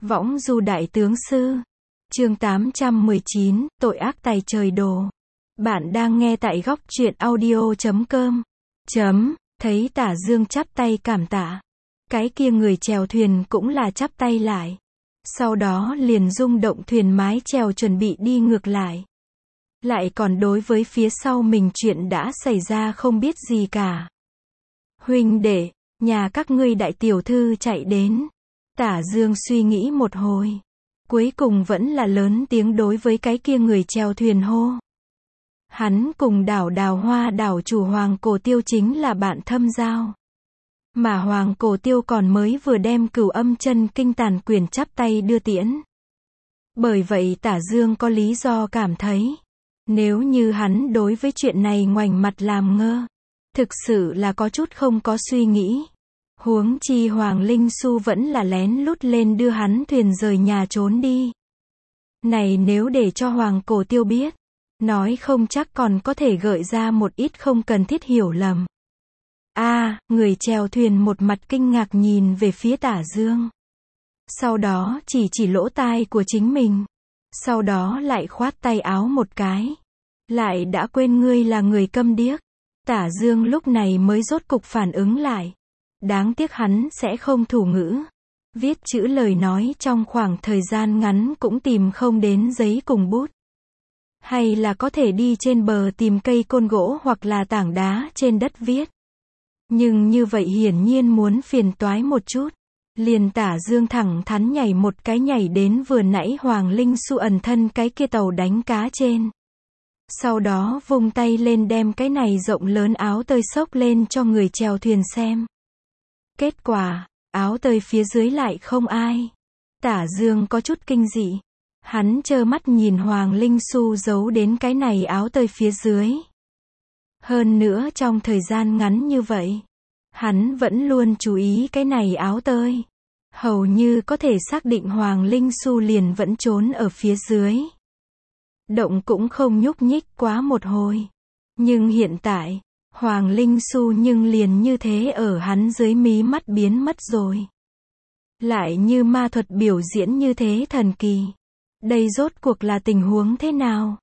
Võng du đại tướng sư. Chương 819, tội ác tày trời đồ. Bạn đang nghe tại góc truyện audio.com. Thấy Tả Dương chắp tay cảm tạ. Cái kia người chèo thuyền cũng là chắp tay lại. Sau đó liền rung động thuyền mái chèo chuẩn bị đi ngược lại. Lại còn đối với phía sau mình chuyện đã xảy ra không biết gì cả. Huynh đệ, nhà các ngươi đại tiểu thư chạy đến. Tả Dương suy nghĩ một hồi. Cuối cùng vẫn là lớn tiếng đối với cái kia người chèo thuyền hô. Hắn cùng Đào Hoa đảo chủ Hoàng Cổ Tiêu chính là bạn thâm giao. Mà Hoàng Cổ Tiêu còn mới vừa đem Cửu Âm Chân Kinh tàn quyền chắp tay đưa tiễn. Bởi vậy Tả Dương có lý do cảm thấy, nếu như hắn đối với chuyện này ngoảnh mặt làm ngơ, thực sự là có chút không có suy nghĩ. Huống chi Hoàng Linh Su vẫn là lén lút lên đưa hắn thuyền rời nhà trốn đi. Này nếu để cho Hoàng Cổ Tiêu biết, nói không chắc còn có thể gợi ra một ít không cần thiết hiểu lầm. Người chèo thuyền một mặt kinh ngạc nhìn về phía Tả Dương. Sau đó chỉ lỗ tai của chính mình. Sau đó lại khoát tay áo một cái. Lại đã quên ngươi là người câm điếc. Tả Dương lúc này mới rốt cục phản ứng lại. Đáng tiếc hắn sẽ không thủ ngữ. Viết chữ lời nói trong khoảng thời gian ngắn cũng tìm không đến giấy cùng bút. Hay là có thể đi trên bờ tìm cây côn gỗ hoặc là tảng đá trên đất viết. Nhưng như vậy hiển nhiên muốn phiền toái một chút. Liền Tả Dương thẳng thắn nhảy một cái nhảy đến vừa nãy Hoàng Linh Su ẩn thân cái kia tàu đánh cá trên. Sau đó vung tay lên đem cái này rộng lớn áo tơi xốc lên cho người chèo thuyền xem. Kết quả, áo tơi phía dưới lại không ai. Tả Dương có chút kinh dị. Hắn trơ mắt nhìn Hoàng Linh Su giấu đến cái này áo tơi phía dưới. Hơn nữa trong thời gian ngắn như vậy, hắn vẫn luôn chú ý cái này áo tơi. Hầu như có thể xác định Hoàng Linh Su liền vẫn trốn ở phía dưới. Động cũng không nhúc nhích quá một hồi. Nhưng hiện tại, Hoàng Linh Su nhưng liền như thế ở hắn dưới mí mắt biến mất rồi. Lại như ma thuật biểu diễn như thế thần kỳ. Đây rốt cuộc là tình huống thế nào?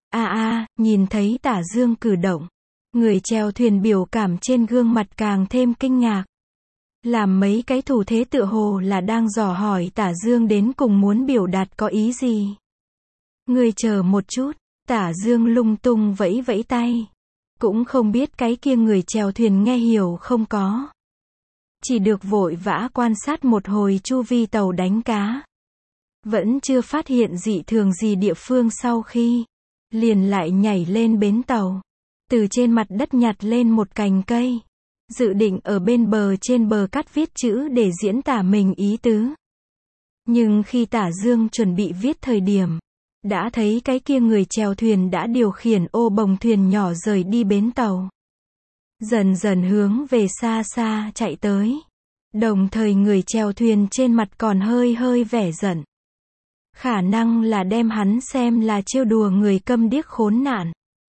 Nhìn thấy Tả Dương cử động. Người chèo thuyền biểu cảm trên gương mặt càng thêm kinh ngạc. Làm mấy cái thủ thế tựa hồ là đang dò hỏi Tả Dương đến cùng muốn biểu đạt có ý gì. Người chờ một chút, Tả Dương lung tung vẫy vẫy tay. Cũng không biết cái kia người chèo thuyền nghe hiểu không có. Chỉ được vội vã quan sát một hồi chu vi tàu đánh cá. Vẫn chưa phát hiện dị thường gì địa phương sau khi liền lại nhảy lên bến tàu. Từ trên mặt đất nhặt lên một cành cây. Dự định ở bên bờ trên bờ cắt viết chữ để diễn tả mình ý tứ. Nhưng khi Tả Dương chuẩn bị viết thời điểm, đã thấy cái kia người chèo thuyền đã điều khiển ô bồng thuyền nhỏ rời đi bến tàu. Dần dần hướng về xa xa chạy tới. Đồng thời người chèo thuyền trên mặt còn hơi vẻ giận. Khả năng là đem hắn xem là trêu đùa người câm điếc khốn nạn.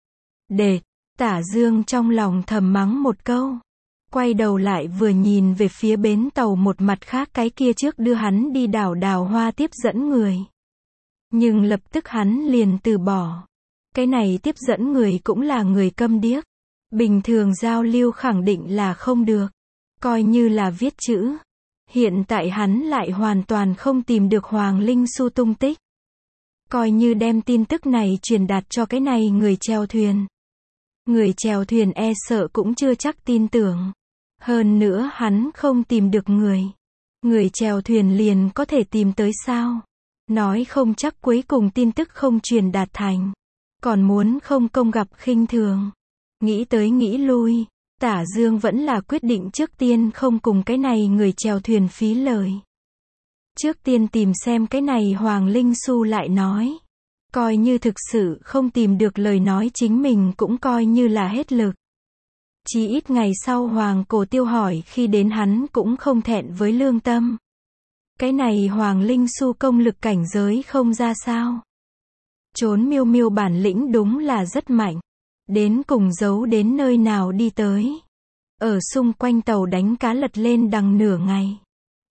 Tả Dương trong lòng thầm mắng một câu. Quay đầu lại vừa nhìn về phía bến tàu một mặt khác cái kia trước đưa hắn đi Đào Hoa tiếp dẫn người. Nhưng lập tức hắn liền từ bỏ. Cái này tiếp dẫn người cũng là người câm điếc. Bình thường giao lưu khẳng định là không được. Coi như là viết chữ. Hiện tại hắn lại hoàn toàn không tìm được Hoàng Linh Su tung tích. Coi như đem tin tức này truyền đạt cho cái này người chèo thuyền. Người chèo thuyền e sợ cũng chưa chắc tin tưởng. Hơn nữa hắn không tìm được người. Người chèo thuyền liền có thể tìm tới sao? Nói không chắc cuối cùng tin tức không truyền đạt thành. Còn muốn không công gặp khinh thường. Nghĩ tới nghĩ lui. Tả Dương vẫn là quyết định trước tiên không cùng cái này người chèo thuyền phí lời. Trước tiên tìm xem cái này Hoàng Linh Su lại nói. Coi như thực sự không tìm được lời nói chính mình cũng coi như là hết lực. Chỉ ít ngày sau Hoàng Cổ Tiêu hỏi khi đến hắn cũng không thẹn với lương tâm. Cái này Hoàng Linh Su công lực cảnh giới không ra sao. Trốn miêu bản lĩnh đúng là rất mạnh. Đến cùng giấu đến nơi nào đi tới. Ở xung quanh tàu đánh cá lật lên đằng nửa ngày.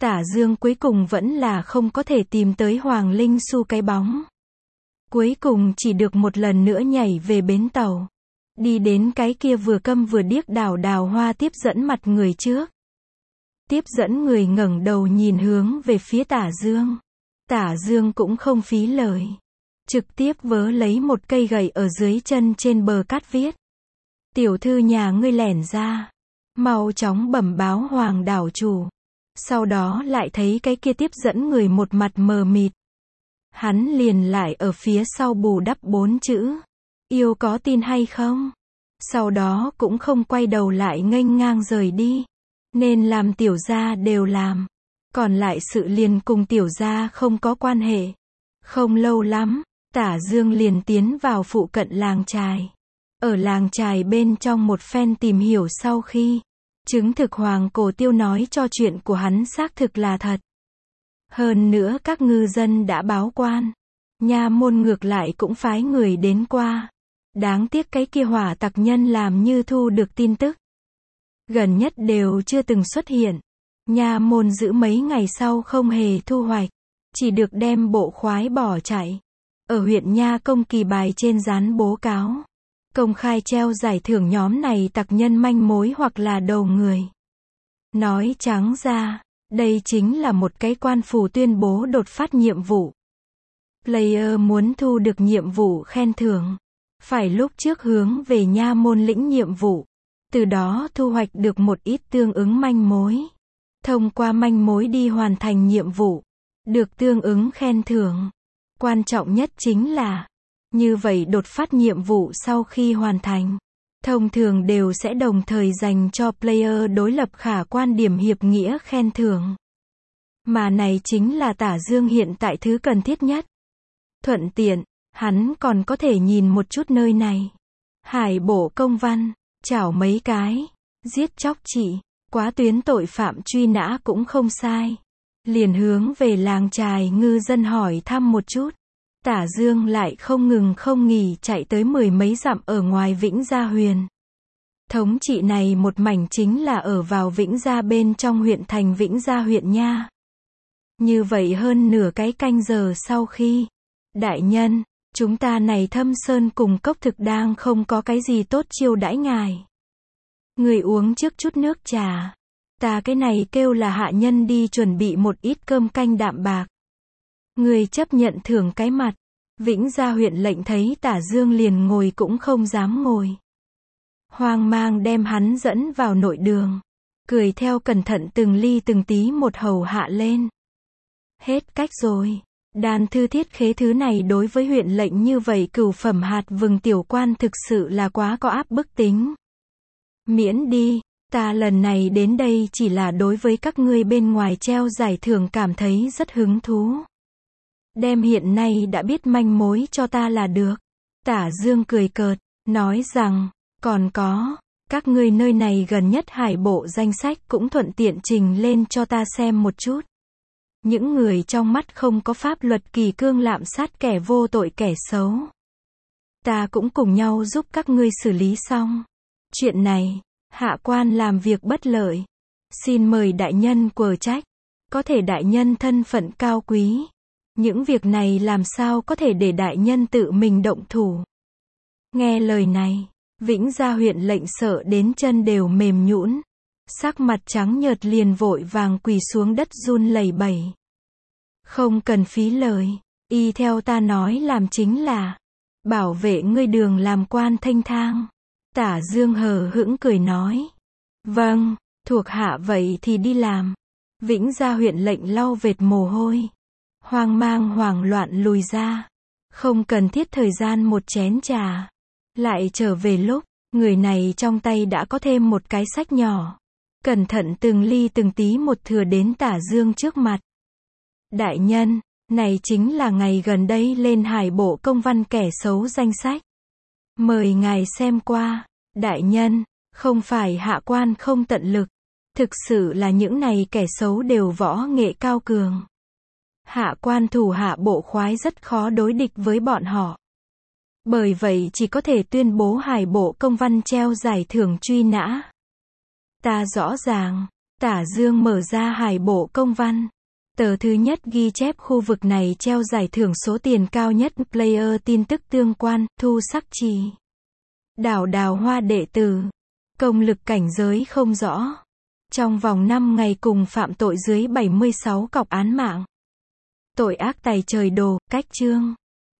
Tả Dương cuối cùng vẫn là không có thể tìm tới Hoàng Linh Xu cái bóng. Cuối cùng chỉ được một lần nữa nhảy về bến tàu. Đi đến cái kia vừa câm vừa điếc đào đào hoa tiếp dẫn mặt người trước. Tiếp dẫn người ngẩng đầu nhìn hướng về phía Tả Dương. Tả Dương cũng không phí lời. Trực tiếp vớ lấy một cây gậy ở dưới chân trên bờ cát viết. Tiểu thư nhà ngươi lẻn ra. Mau chóng bẩm báo Hoàng đảo chủ. Sau đó lại thấy cái kia tiếp dẫn người một mặt mờ mịt. Hắn liền lại ở phía sau bù đắp 4 chữ. Yêu có tin hay không? Sau đó cũng không quay đầu lại nghênh ngang rời đi. Nên làm tiểu gia đều làm. Còn lại sự liền cùng tiểu gia không có quan hệ. Không lâu lắm, Tả Dương liền tiến vào phụ cận làng chài. Ở làng chài bên trong một phen tìm hiểu sau khi chứng thực Hoàng Cổ Tiêu nói cho chuyện của hắn xác thực là thật. Hơn nữa các ngư dân đã báo quan. Nha môn ngược lại cũng phái người đến qua. Đáng tiếc cái kia hỏa tặc nhân làm như thu được tin tức. Gần nhất đều chưa từng xuất hiện. Nha môn giữ mấy ngày sau không hề thu hoạch. Chỉ được đem bộ khoái bỏ chạy. Ở huyện Nha Công kỳ bài trên dán bố cáo. Công khai treo giải thưởng nhóm này tặc nhân manh mối hoặc là đầu người. Nói trắng ra, đây chính là một cái quan phủ tuyên bố đột phát nhiệm vụ. Player muốn thu được nhiệm vụ khen thưởng. Phải lúc trước hướng về nha môn lĩnh nhiệm vụ. Từ đó thu hoạch được một ít tương ứng manh mối. Thông qua manh mối đi hoàn thành nhiệm vụ. Được tương ứng khen thưởng. Quan trọng nhất chính là, như vậy đột phát nhiệm vụ sau khi hoàn thành, thông thường đều sẽ đồng thời dành cho player đối lập khả quan điểm hiệp nghĩa khen thưởng. Mà này chính là Tả Dương hiện tại thứ cần thiết nhất. Thuận tiện, hắn còn có thể nhìn một chút nơi này. Hải bộ công văn, chảo mấy cái, giết chóc chỉ, quá tuyến tội phạm truy nã cũng không sai. Liền hướng về làng chài ngư dân hỏi thăm một chút. Tả Dương lại không ngừng không nghỉ chạy tới 10 mấy dặm ở ngoài Vĩnh Gia Huyền. Thống trị này một mảnh chính là ở vào Vĩnh Gia bên trong huyện thành Vĩnh Gia huyện Nha. Như vậy hơn nửa cái canh giờ sau khi, đại nhân, chúng ta này Thâm Sơn cùng Cốc thực đang không có cái gì tốt chiêu đãi ngài. Người uống trước chút nước trà. Ta cái này kêu là hạ nhân đi chuẩn bị một ít cơm canh đạm bạc. Người chấp nhận thưởng cái mặt. Vĩnh Gia huyện lệnh thấy Tả Dương liền ngồi cũng không dám ngồi. Hoang mang đem hắn dẫn vào nội đường. Cười theo cẩn thận từng ly từng tí một hầu hạ lên. Hết cách rồi. Đàn thư thiết khế thứ này đối với huyện lệnh như vậy cửu phẩm hạt vừng tiểu quan thực sự là quá có áp bức tính. Miễn đi. Ta lần này đến đây chỉ là đối với các ngươi bên ngoài treo giải thưởng cảm thấy rất hứng thú. Đem hiện nay đã biết manh mối cho ta là được. Tả Dương cười cợt, nói rằng, còn có, các ngươi nơi này gần nhất hải bộ danh sách cũng thuận tiện trình lên cho ta xem một chút. Những người trong mắt không có pháp luật kỳ cương lạm sát kẻ vô tội kẻ xấu. Ta cũng cùng nhau giúp các ngươi xử lý xong. Chuyện này, hạ quan làm việc bất lợi. Xin mời đại nhân quờ trách. Có thể đại nhân thân phận cao quý. Những việc này làm sao có thể để đại nhân tự mình động thủ. Nghe lời này, Vĩnh Gia huyện lệnh sợ đến chân đều mềm nhũn. Sắc mặt trắng nhợt liền vội vàng quỳ xuống đất run lẩy bẩy. Không cần phí lời, y theo ta nói làm chính là bảo vệ ngươi đường làm quan thanh thang. Tả Dương hờ hững cười nói. Vâng, thuộc hạ vậy thì đi làm. Vĩnh Gia huyện lệnh lau vệt mồ hôi. Hoang mang hoảng loạn lùi ra. Không cần thiết thời gian một chén trà. Lại trở về lúc, người này trong tay đã có thêm một cái sách nhỏ. Cẩn thận từng ly từng tí một thừa đến Tả Dương trước mặt. Đại nhân, này chính là ngày gần đây lên hải bộ công văn kẻ xấu danh sách. Mời ngài xem qua. Đại nhân, không phải hạ quan không tận lực. Thực sự là những này kẻ xấu đều võ nghệ cao cường. Hạ quan thủ hạ bộ khoái rất khó đối địch với bọn họ. Bởi vậy chỉ có thể tuyên bố hải bộ công văn treo giải thưởng truy nã. Ta rõ ràng, Tả Dương mở ra Hải Bộ Công văn. Tờ thứ nhất ghi chép khu vực này treo giải thưởng số tiền cao nhất. Player tin tức tương quan, Thu Sắc Trì. Đảo Đào Hoa đệ tử. Công lực cảnh giới không rõ. Trong vòng 5 ngày cùng phạm tội dưới 76 cọc án mạng. Tội ác tày trời đồ, cách chương.